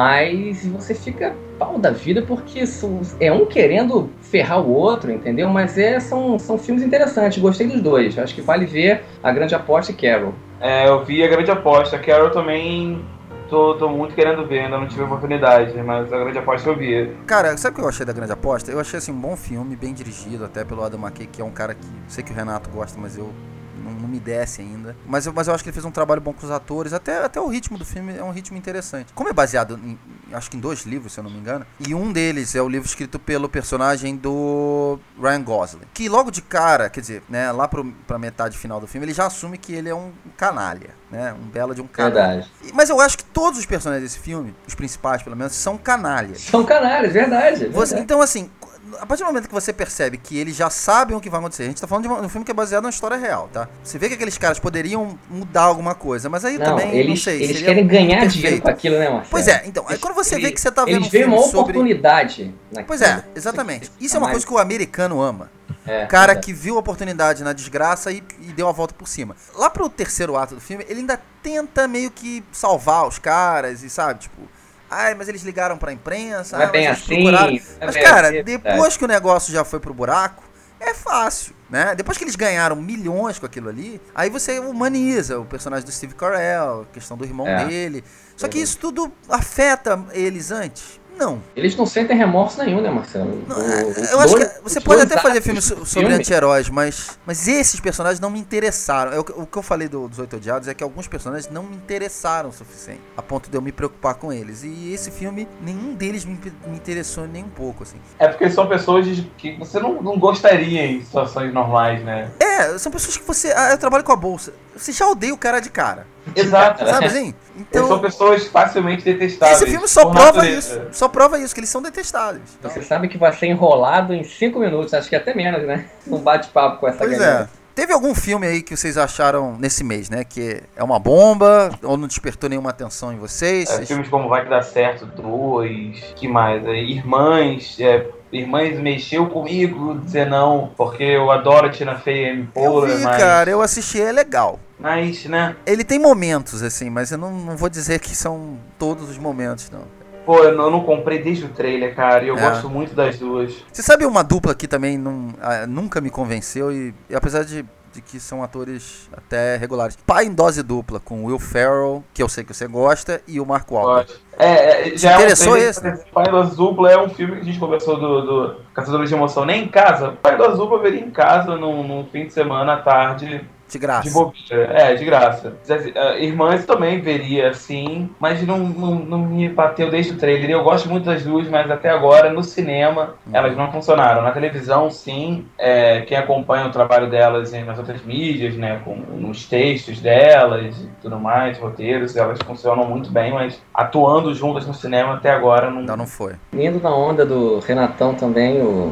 S3: mas você fica pau da vida porque é um querendo ferrar o outro, entendeu? Mas é, são, são filmes interessantes, gostei dos dois, acho que vale ver A Grande Aposta e Carol.
S2: É, eu vi A Grande Aposta, Carol também... Tô, tô muito querendo ver, ainda não tive oportunidade, mas A Grande Aposta eu vi.
S1: Cara, sabe o que eu achei da Grande Aposta? Eu achei assim um bom filme, bem dirigido, até pelo Adam McKay, que é um cara que sei que o Renato gosta, mas eu não, não me desce ainda. Mas eu, mas eu acho que ele fez um trabalho bom com os atores, até, até o ritmo do filme é um ritmo interessante. Como é baseado em, acho que em dois livros, se eu não me engano, e um deles é o livro escrito pelo personagem do Ryan Gosling, que logo de cara, quer dizer, né, lá pro, pra metade final do filme, ele já assume que ele é um canalha, né, um belo de um canalha.
S3: Verdade.
S1: Mas eu acho que todos os personagens desse filme, os principais pelo menos, são canalhas.
S3: São canalhas, verdade. verdade.
S1: Você, então assim, a partir do momento que você percebe que eles já sabem o que vai acontecer, a gente tá falando de um filme que é baseado na história real, tá? Você vê que aqueles caras poderiam mudar alguma coisa, mas aí
S3: não,
S1: também,
S3: eles,
S1: não sei.
S3: Eles querem ganhar perfeito. dinheiro com aquilo, né, Marcelo?
S1: Pois é, então, aí quando você
S3: eles,
S1: vê que você tá vendo
S3: eles
S1: um filme
S3: uma
S1: sobre...
S3: oportunidade.
S1: Pois é, exatamente. Isso é uma coisa que o americano ama.
S3: É,
S1: o cara
S3: é.
S1: que viu a oportunidade na desgraça e, e deu a volta por cima. Lá pro terceiro ato do filme, ele ainda tenta meio que salvar os caras e, sabe, tipo... Ai, mas eles ligaram pra imprensa,
S3: não
S1: ah,
S3: é bem
S1: mas
S3: assim,
S1: procuraram.
S3: é
S1: Mas,
S3: bem
S1: cara,
S3: assim,
S1: depois
S3: é.
S1: que o negócio já foi pro buraco, é fácil, né? Depois que eles ganharam milhões com aquilo ali, aí você humaniza o personagem do Steve Carell, a questão do irmão
S3: é.
S1: dele. Só que isso tudo afeta eles antes? Não.
S3: Eles não sentem remorso nenhum, né, Marcelo?
S1: Não, eu acho que você pode até fazer filmes sobre filme. anti-heróis, mas, mas esses personagens não me interessaram. Eu, o que eu falei do, dos Oito Odiados é que alguns personagens não me interessaram o suficiente, a ponto de eu me preocupar com eles. E esse filme, nenhum deles me, me interessou nem um pouco, assim.
S2: É porque são pessoas que você não, não gostaria em situações normais, né?
S1: É, são pessoas que você... Ah, eu trabalho com a bolsa. Você já odeia o cara de cara.
S2: Exato.
S1: Sabe assim? Então,
S2: são pessoas facilmente detestáveis.
S1: Esse filme só prova natureza. isso. Só prova isso, que eles são detestáveis.
S3: Então, você sabe que vai ser enrolado em cinco minutos, acho que até menos, né? Um bate-papo com essa
S1: pois
S3: galera.
S1: É. Teve algum filme aí que vocês acharam nesse mês, né? Que é uma bomba, ou não despertou nenhuma atenção em vocês?
S2: É,
S1: vocês...
S2: Filmes como Vai Que Dá Certo dois, que mais? É, Irmãs, é, Irmãs mexeu comigo, dizer não, porque eu adoro a Tina Fey e Amy Poehler,
S1: Eu vi,
S2: mas...
S1: cara, eu assisti, é legal.
S2: Mas, né?
S1: Ele tem momentos, assim, mas eu não, não vou dizer que são todos os momentos, não.
S2: Pô, eu não, eu não comprei desde o trailer, cara, e eu
S1: é.
S2: gosto muito das duas.
S1: Você sabe uma dupla que também não, ah, nunca me convenceu, e, e apesar de, de que são atores até regulares. Pai em Dose Dupla, com o Will Ferrell, que eu sei que você gosta, e o Mark Wahlberg.
S2: É, é, já
S1: Te interessou
S2: é um
S1: esse?
S2: Pai em Dose Dupla é um filme que a gente conversou do, do Caçadores de Emoção, nem em casa. Pai em Dose Dupla eu veria em casa num, num fim de semana à tarde.
S1: De graça.
S2: De bobeira. É, de graça. Irmãs também veria, sim, mas não, não, não me bateu desde o trailer. Eu gosto muito das duas, mas até agora, no cinema, hum. elas não funcionaram. Na televisão, sim. É, quem acompanha o trabalho delas nas outras mídias, né, com, nos textos delas e tudo mais, roteiros, elas funcionam muito bem, mas atuando juntas no cinema até agora não...
S1: Não, não foi.
S3: Indo na onda do Renatão também, o...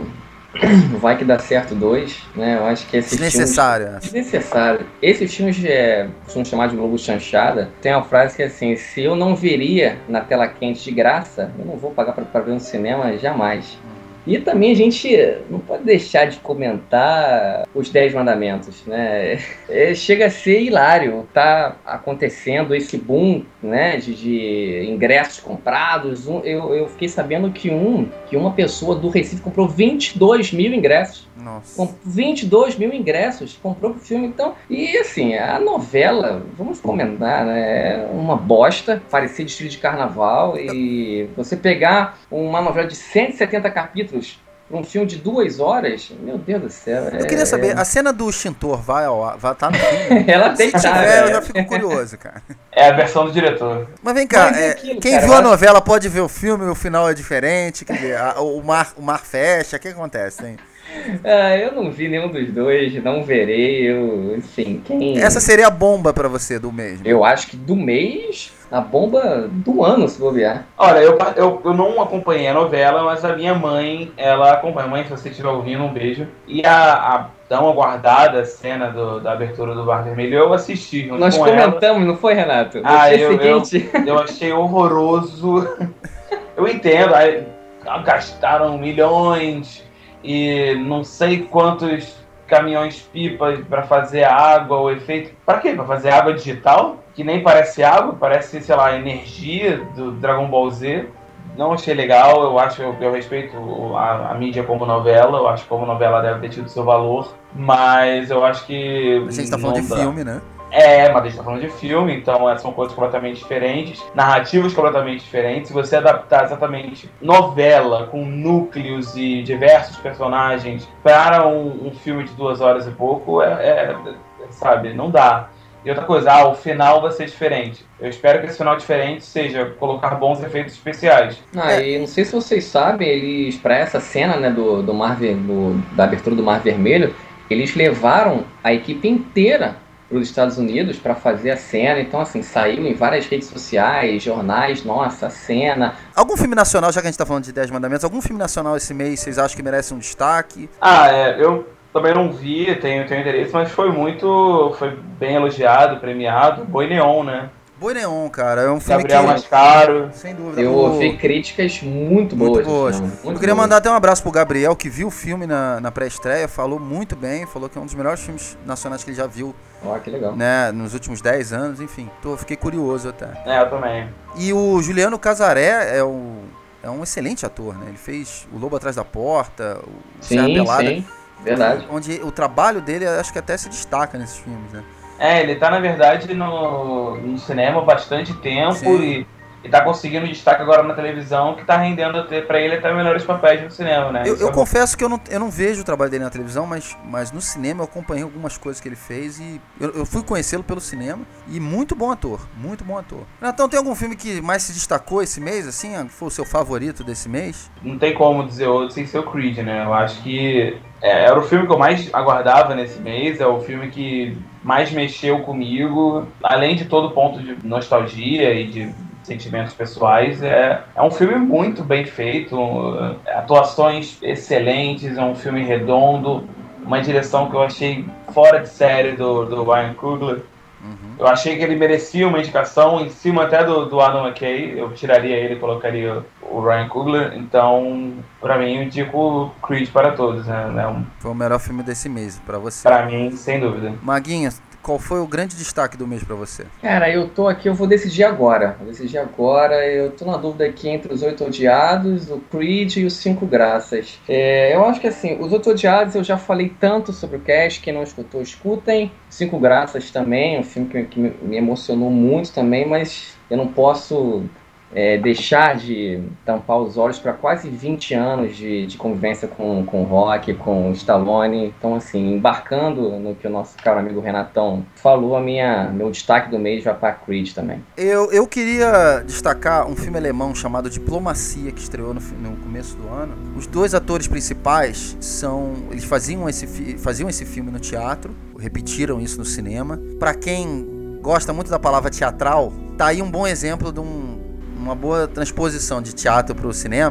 S3: Vai Que Dá Certo dois, né? Eu acho que esses
S1: Desnecessário.
S3: filmes... Desnecessário. Esses filmes, é, são chamados de Globo Chanchada, tem uma frase que é assim, se eu não veria na tela quente de graça, eu não vou pagar pra, pra ver no cinema jamais. E também a gente não pode deixar de comentar os Dez Mandamentos, né? É, chega a ser hilário, tá acontecendo esse boom, né, de, de ingressos comprados. Um, eu, eu fiquei sabendo que, um, que uma pessoa do Recife comprou vinte e dois mil ingressos.
S1: Nossa.
S3: Com vinte e dois mil ingressos, comprou pro filme, então... E assim, a novela, vamos comentar, né? É uma bosta, parecia desfile de carnaval, e você pegar uma novela de cento e setenta capítulos para um filme de duas horas, meu Deus do céu.
S1: Eu queria saber, a cena do extintor vai ao ar, vai estar no filme?
S3: Ela tem
S1: Se tiver, eu já fico curioso, cara.
S2: É a versão do diretor.
S1: Mas vem cá,
S3: Mas é
S1: é,
S3: aquilo,
S1: quem
S3: cara,
S1: viu
S3: eu
S1: a
S3: acho-
S1: novela pode ver o filme, o final é diferente, quer dizer, a- o, mar, o mar fecha, o que acontece, hein?
S3: Ah, eu não vi nenhum dos dois, não verei, eu, enfim, quem...
S1: Essa seria a bomba pra você do mês.
S3: Eu acho que do mês, a bomba do ano, se bobear.
S2: Olha, eu, eu, eu não acompanhei a novela, mas a minha mãe, ela acompanha. Mãe, se você estiver ouvindo, um beijo. E a, a dar uma guardada a cena do, da abertura do Mar Vermelho, eu assisti junto
S3: Nós
S2: com
S3: comentamos, não foi, Renato? No
S2: Ah,
S3: dia
S2: eu- eu-
S3: seguinte...
S2: ela. Eu achei horroroso. Eu entendo, aí gastaram milhões e não sei quantos caminhões-pipa para fazer água, o efeito... Pra quê? Pra fazer água digital? Que nem parece água, parece, sei lá, energia do Dragon Ball Z. Não achei legal, eu acho, eu, eu respeito a, a mídia como novela, eu acho que como novela deve ter tido seu valor, mas eu acho que...
S1: A gente tá falando
S2: não
S1: de
S2: dá.
S1: filme, né?
S2: É, mas a gente tá falando de filme, então é, são coisas completamente diferentes, narrativas completamente diferentes. Se você adaptar exatamente novela com núcleos e diversos personagens para um, um filme de duas horas e pouco, é, é, sabe, não dá. E outra coisa, ah, o final vai ser diferente. Eu espero que esse final diferente seja colocar bons efeitos especiais.
S3: Ah, e não sei se vocês sabem, eles, pra essa cena, né, do, do Mar Ver- do, da abertura do Mar Vermelho, eles levaram a equipe inteira para os Estados Unidos para fazer a cena. Então, assim, saiu em várias redes sociais, jornais, nossa, a cena.
S1: Algum filme nacional, já que a gente tá falando de Dez Mandamentos, algum filme nacional esse mês vocês acham que merece um destaque?
S2: Ah, é, eu também não vi, tenho, tenho interesse, mas foi muito, foi bem elogiado, premiado. Boi Neon, né?
S1: Boi Neon, cara, é um filme
S2: Gabriel
S1: que...
S2: Mascaro.
S1: Sem dúvida.
S3: Eu
S1: o-
S3: ouvi críticas muito boas.
S1: Muito boas.
S3: não, muito
S1: Eu queria
S3: boas.
S1: mandar até um abraço pro Gabriel, que viu o filme na, na pré-estreia, falou muito bem, falou que é um dos melhores filmes nacionais que ele já viu,
S3: Ó, que legal.
S1: né, nos últimos dez anos, enfim. Tô, fiquei curioso até.
S2: É, eu também.
S1: E o Juliano Casaré é, o, é um excelente ator, né? Ele fez O Lobo Atrás da Porta, o Serra
S3: Sim,
S1: Pelada,
S3: sim, verdade.
S1: onde o trabalho dele acho que até se destaca nesses filmes, né?
S2: É, ele tá, na verdade, no, no cinema há bastante tempo
S1: Sim.
S2: e, e tá conseguindo destaque agora na televisão, que tá rendendo até, pra ele até melhores papéis no cinema, né?
S1: Eu,
S2: Isso
S1: eu
S2: é bom.
S1: confesso que eu não, eu não vejo o trabalho dele na televisão, mas, mas no cinema eu acompanhei algumas coisas que ele fez e eu, eu fui conhecê-lo pelo cinema e muito bom ator, muito bom ator. Então tem algum filme que mais se destacou esse mês, assim, foi o seu favorito desse mês?
S2: Não tem como dizer outro sem ser o Creed, né? Eu acho que é, era o filme que eu mais aguardava nesse mês, é o filme que mais mexeu comigo, além de todo ponto de nostalgia e de sentimentos pessoais. É, é um filme muito bem feito, é, atuações excelentes, é um filme redondo, uma direção que eu achei fora de série do, do Ryan Coogler.
S1: Uhum.
S2: Eu achei que ele merecia uma indicação em cima até do, do Adam McKay. Eu tiraria ele e colocaria o Ryan Coogler. Então, pra mim, eu indico Creed para todos, né? É um,
S1: Foi o melhor filme desse mês pra você.
S2: pra mim, sem dúvida.
S1: Maguinha, qual foi o grande destaque do mês pra você?
S3: Cara, eu tô aqui, eu vou decidir agora. Vou decidir agora. Eu tô na dúvida aqui entre Os Oito Odiados, o Creed e os Cinco Graças. É, eu acho que assim, Os Oito Odiados eu já falei tanto sobre o cast, quem não escutou, escutem. Cinco Graças também, um filme que, que me- me emocionou muito também, mas eu não posso é, deixar de tampar os olhos para quase vinte anos de, de convivência com, com o Rock, com o Stallone. Então, assim, embarcando no que o nosso caro amigo Renatão falou, a minha, meu destaque do mês vai para Creed também.
S1: Eu, eu queria destacar um filme alemão chamado Diplomacia, que estreou no, fi- no começo do ano. Os dois atores principais são... Eles faziam esse, fi- faziam esse filme no teatro, repetiram isso no cinema. Pra quem gosta muito da palavra teatral, tá aí um bom exemplo de um, uma boa transposição de teatro pro cinema.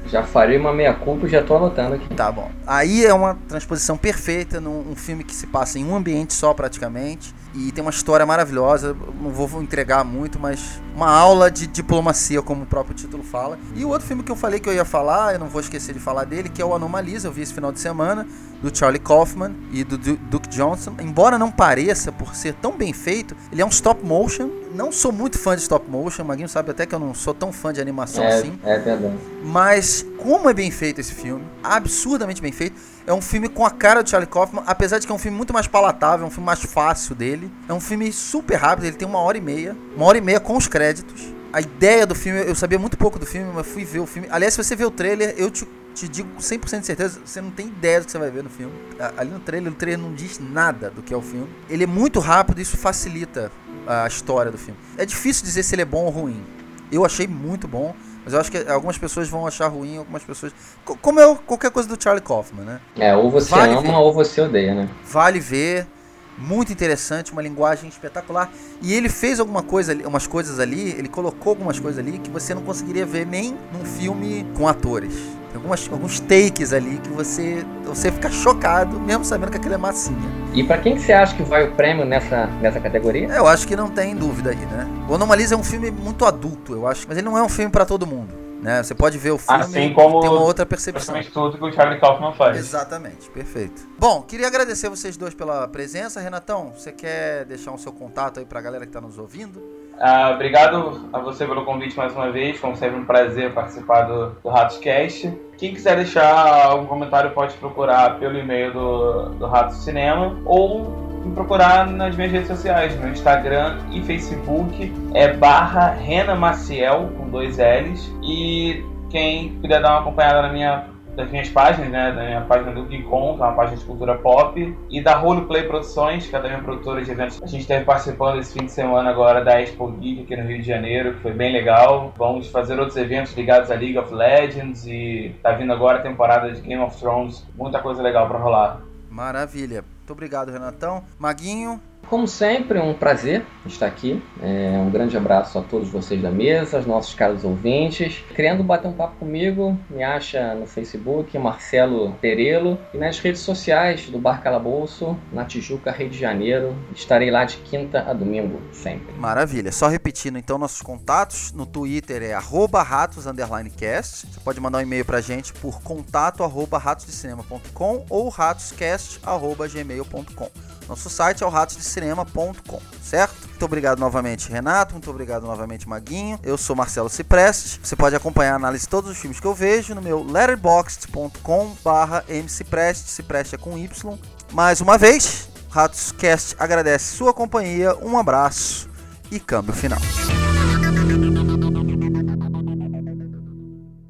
S3: Já farei uma meia-culpa e já tô anotando aqui.
S1: Tá bom. Aí é uma transposição perfeita num um filme que se passa em um ambiente só praticamente. E tem uma história maravilhosa, não vou entregar muito, mas uma aula de diplomacia, como o próprio título fala. E o outro filme que eu falei que eu ia falar, eu não vou esquecer de falar dele, que é o Anomalisa, eu vi esse final de semana, do Charlie Kaufman e do Duke Johnson. Embora não pareça, por ser tão bem feito, ele é um stop motion. Não sou muito fã de stop motion, o Maguinho sabe até que eu não sou tão fã de animação
S3: é,
S1: assim.
S3: É verdade.
S1: Mas como é bem feito esse filme, absurdamente bem feito. É um filme com a cara do Charlie Kaufman, apesar de que é um filme muito mais palatável, é um filme mais fácil dele. É um filme super rápido, ele tem uma hora e meia. Uma hora e meia com os créditos. A ideia do filme, eu sabia muito pouco do filme, mas fui ver o filme. Aliás, se você ver o trailer, eu te, te digo com cem por cento de certeza, você não tem ideia do que você vai ver no filme. Ali no trailer, o trailer não diz nada do que é o filme. Ele é muito rápido e isso facilita a história do filme. É difícil dizer se ele é bom ou ruim. Eu achei muito bom. Mas eu acho que algumas pessoas vão achar ruim, algumas pessoas... Como é qualquer coisa do Charlie Kaufman, né?
S3: É, ou você vale ama ver. Ou você odeia, né?
S1: Vale ver. Muito interessante, uma linguagem espetacular. E ele fez alguma coisa ali, umas coisas ali, ele colocou algumas coisas ali que você não conseguiria ver nem num filme com atores. Tem algumas, alguns takes ali que você, você fica chocado, mesmo sabendo que aquilo é massinha.
S3: E pra quem que você acha que vai o prêmio nessa, nessa categoria?
S1: Eu acho que não tem dúvida aí, né? O Anomalisa é um filme muito adulto, eu acho, mas ele não é um filme pra todo mundo. Né? Você pode ver o filme
S2: assim como
S1: e ter uma outra percepção.
S2: Tudo que o Charlie Kaufman faz.
S1: Exatamente, perfeito. Bom, queria agradecer vocês dois pela presença. Renatão, você quer deixar o seu contato aí pra galera que tá nos ouvindo?
S2: Ah, obrigado a você pelo convite mais uma vez. Como sempre, um prazer participar do, do RatosCast. Quem quiser deixar algum comentário pode procurar pelo e-mail do, do Ratos Cinema ou me procurar nas minhas redes sociais, no Instagram e Facebook, é barra Rena Maciel, com dois L's. E quem quiser dar uma acompanhada na minha, das minhas páginas, né, da minha página do Geekon, que é uma página de cultura pop, e da Roleplay Produções, que é também produtora de eventos. A gente esteve participando esse fim de semana agora da Expo Geek aqui no Rio de Janeiro, que foi bem legal. Vamos fazer outros eventos ligados a League of Legends e tá vindo agora a temporada de Game of Thrones. Muita coisa legal pra rolar.
S1: Maravilha. Muito obrigado, Renatão. Maguinho.
S3: Como sempre, um prazer estar aqui. É, um grande abraço a todos vocês da mesa, aos nossos caros ouvintes. Querendo bater um papo comigo, me acha no Facebook, Marcelo Perelo, e nas redes sociais do Bar Calabouço, na Tijuca, Rio de Janeiro. Estarei lá de quinta a domingo, sempre.
S1: Maravilha. Só repetindo, então, nossos contatos. No Twitter é arroba ratos underline cast. Você pode mandar um e-mail pra gente por contato arroba ratosdecinema ponto com ou ratoscast arroba gmail ponto com. Nosso site é o ratos de cinema ponto com, certo? Muito obrigado novamente, Renato. Muito obrigado novamente, Maguinho. Eu sou Marcelo Cipreste. Você pode acompanhar a análise de todos os filmes que eu vejo no meu letterboxd ponto com barra mcipreste. Cipreste é com Y. Mais uma vez, RatosCast agradece sua companhia. Um abraço e câmbio final.